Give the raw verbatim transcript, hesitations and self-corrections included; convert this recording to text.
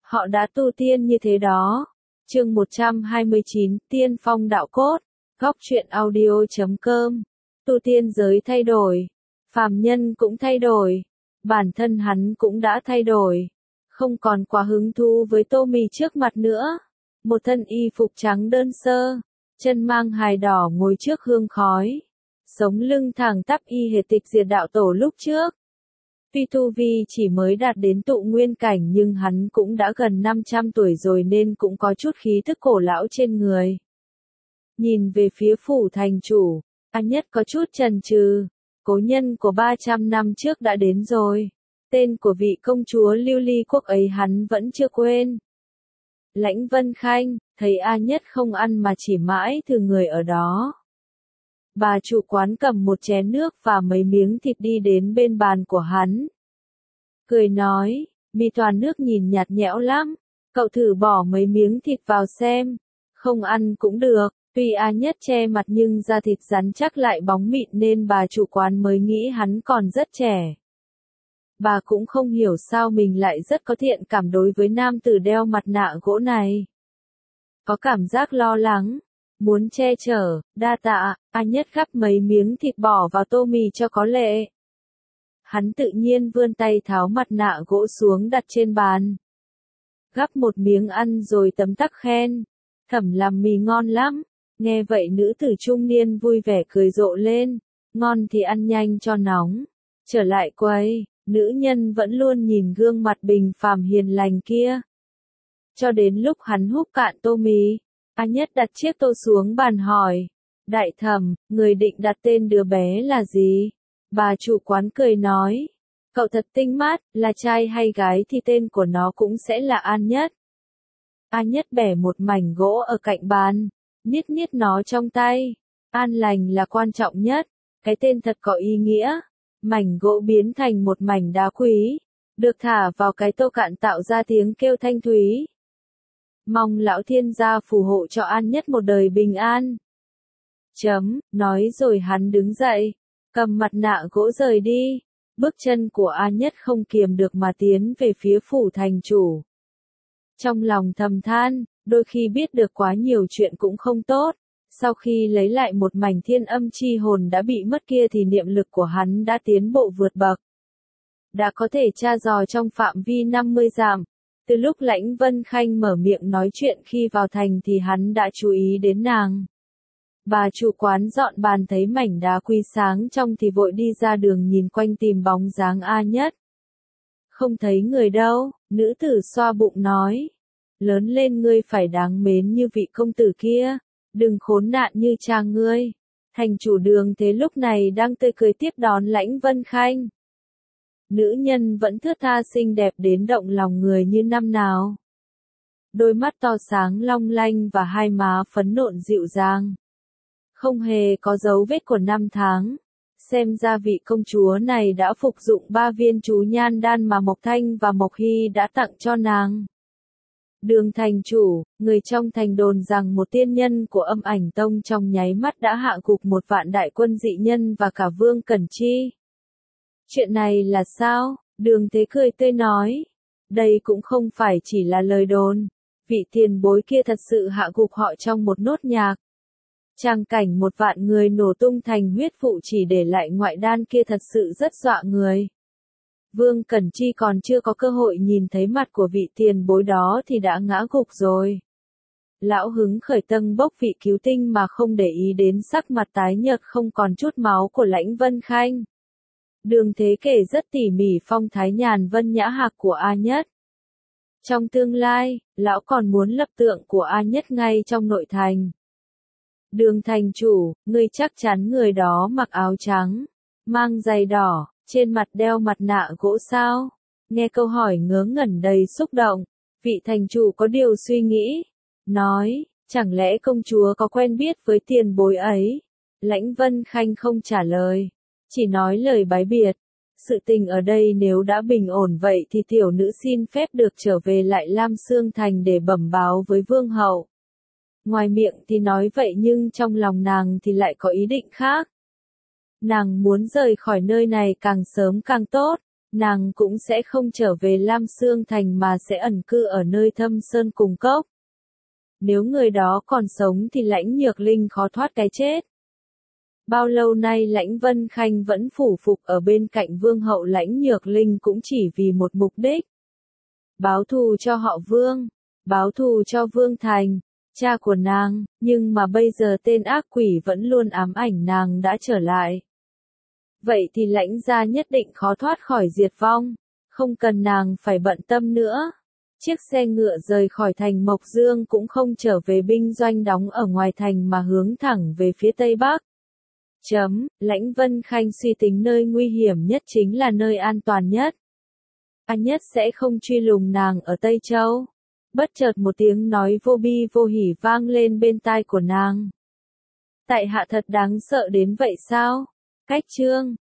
Họ đã tu tiên như thế đó. Chương một trăm hai mươi chín, Tiên phong đạo cốt. Góc truyện audio chấm com. Tu tiên giới thay đổi, phàm nhân cũng thay đổi, bản thân hắn cũng đã thay đổi, không còn quá hứng thú với tô mì trước mặt nữa. Một thân y phục trắng đơn sơ, chân mang hài đỏ ngồi trước hương khói, sống lưng thẳng tắp y hệt tịch diệt đạo tổ lúc trước. Tuy tu vi chỉ mới đạt đến tụ nguyên cảnh nhưng hắn cũng đã gần năm trăm tuổi rồi nên cũng có chút khí tức cổ lão trên người. Nhìn về phía phủ thành chủ, A Nhất có chút chần chừ, cố nhân của ba trăm năm trước đã đến rồi. Tên của vị công chúa lưu ly quốc ấy hắn vẫn chưa quên. Lãnh Vân Khanh, thấy A Nhất không ăn mà chỉ mãi thử người ở đó. Bà chủ quán cầm một chén nước và mấy miếng thịt đi đến bên bàn của hắn. Cười nói, mì toàn nước nhìn nhạt nhẽo lắm, cậu thử bỏ mấy miếng thịt vào xem, không ăn cũng được. Tuy A Nhất che mặt nhưng da thịt rắn chắc lại bóng mịn nên bà chủ quán mới nghĩ hắn còn rất trẻ. Bà cũng không hiểu sao mình lại rất có thiện cảm đối với nam tử đeo mặt nạ gỗ này. Có cảm giác lo lắng, muốn che chở, đa tạ. A Nhất gắp mấy miếng thịt bỏ vào tô mì cho có lệ. Hắn tự nhiên vươn tay tháo mặt nạ gỗ xuống đặt trên bàn. Gắp một miếng ăn rồi tấm tắc khen, Thẩm làm mì ngon lắm. Nghe vậy nữ tử trung niên vui vẻ cười rộ lên, ngon thì ăn nhanh cho nóng. Trở lại quầy, nữ nhân vẫn luôn nhìn gương mặt bình phàm hiền lành kia. Cho đến lúc hắn húp cạn tô mì, A Nhất đặt chiếc tô xuống bàn hỏi, đại thẩm, người định đặt tên đứa bé là gì? Bà chủ quán cười nói, cậu thật tinh mắt, là trai hay gái thì tên của nó cũng sẽ là An Nhất. A Nhất bẻ một mảnh gỗ ở cạnh bàn, niết niết nó trong tay. An lành là quan trọng nhất, cái tên thật có ý nghĩa. Mảnh gỗ biến thành một mảnh đá quý, được thả vào cái tô cạn tạo ra tiếng kêu thanh thúy. Mong lão thiên gia phù hộ cho An Nhất một đời bình an. Chấm, nói rồi hắn đứng dậy, cầm mặt nạ gỗ rời đi. Bước chân của An Nhất không kiềm được mà tiến về phía phủ thành chủ. Trong lòng thầm than, đôi khi biết được quá nhiều chuyện cũng không tốt. Sau khi lấy lại một mảnh thiên âm chi hồn đã bị mất kia thì niệm lực của hắn đã tiến bộ vượt bậc. Đã có thể tra dò trong phạm vi năm mươi dặm. Từ lúc Lãnh Vân Khanh mở miệng nói chuyện khi vào thành thì hắn đã chú ý đến nàng. Bà chủ quán dọn bàn thấy mảnh đá quý sáng trong thì vội đi ra đường nhìn quanh tìm bóng dáng A Nhất. Không thấy người đâu, nữ tử xoa bụng nói. Lớn lên ngươi phải đáng mến như vị công tử kia, đừng khốn nạn như cha ngươi. Thành chủ Đường Thế lúc này đang tươi cười tiếp đón Lãnh Vân Khanh. Nữ nhân vẫn thướt tha xinh đẹp đến động lòng người như năm nào. Đôi mắt to sáng long lanh và hai má phấn nộn dịu dàng. Không hề có dấu vết của năm tháng. Xem ra vị công chúa này đã phục dụng ba viên chú nhan đan mà Mộc Thanh và Mộc Hy đã tặng cho nàng. Đường thành chủ, người trong thành đồn rằng một tiên nhân của Âm Ảnh Tông trong nháy mắt đã hạ gục một vạn đại quân dị nhân và cả Vương Cẩn Chi. Chuyện này là sao? Đường Thế cười tươi nói. Đây cũng không phải chỉ là lời đồn. Vị tiền bối kia thật sự hạ gục họ trong một nốt nhạc. Tràng cảnh một vạn người nổ tung thành huyết vụ chỉ để lại ngoại đan kia thật sự rất dọa người. Vương Cẩn Chi còn chưa có cơ hội nhìn thấy mặt của vị tiền bối đó thì đã ngã gục rồi. Lão hứng khởi tâng bốc vị cứu tinh mà không để ý đến sắc mặt tái nhợt không còn chút máu của Lãnh Vân Khanh. Đường Thế kể rất tỉ mỉ phong thái nhàn vân nhã hạc của A Nhất. Trong tương lai, lão còn muốn lập tượng của A Nhất ngay trong nội thành. Đường thành chủ, ngươi chắc chắn người đó mặc áo trắng, mang giày đỏ, trên mặt đeo mặt nạ gỗ sao? Nghe câu hỏi ngớ ngẩn đầy xúc động, vị thành chủ có điều suy nghĩ, nói, chẳng lẽ công chúa có quen biết với tiền bối ấy? Lãnh Vân Khanh không trả lời, chỉ nói lời bái biệt. Sự tình ở đây nếu đã bình ổn vậy thì tiểu nữ xin phép được trở về lại Lam Sương Thành để bẩm báo với vương hậu. Ngoài miệng thì nói vậy nhưng trong lòng nàng thì lại có ý định khác. Nàng muốn rời khỏi nơi này càng sớm càng tốt, nàng cũng sẽ không trở về Lam Sương Thành mà sẽ ẩn cư ở nơi thâm sơn cùng cốc. Nếu người đó còn sống thì Lãnh Nhược Linh khó thoát cái chết. Bao lâu nay Lãnh Vân Khanh vẫn phủ phục ở bên cạnh Vương hậu Lãnh Nhược Linh cũng chỉ vì một mục đích. Báo thù cho họ Vương, báo thù cho Vương Thành, cha của nàng, nhưng mà bây giờ tên ác quỷ vẫn luôn ám ảnh nàng đã trở lại. Vậy thì Lãnh gia nhất định khó thoát khỏi diệt vong, không cần nàng phải bận tâm nữa. Chiếc xe ngựa rời khỏi thành Mộc Dương cũng không trở về binh doanh đóng ở ngoài thành mà hướng thẳng về phía tây bắc. Chấm, Lãnh Vân Khanh suy tính nơi nguy hiểm nhất chính là nơi an toàn nhất. An nhất sẽ không truy lùng nàng ở Tây Châu. Bất chợt một tiếng nói vô bi vô hỉ vang lên bên tai của nàng. Tại hạ thật đáng sợ đến vậy sao? Cách chương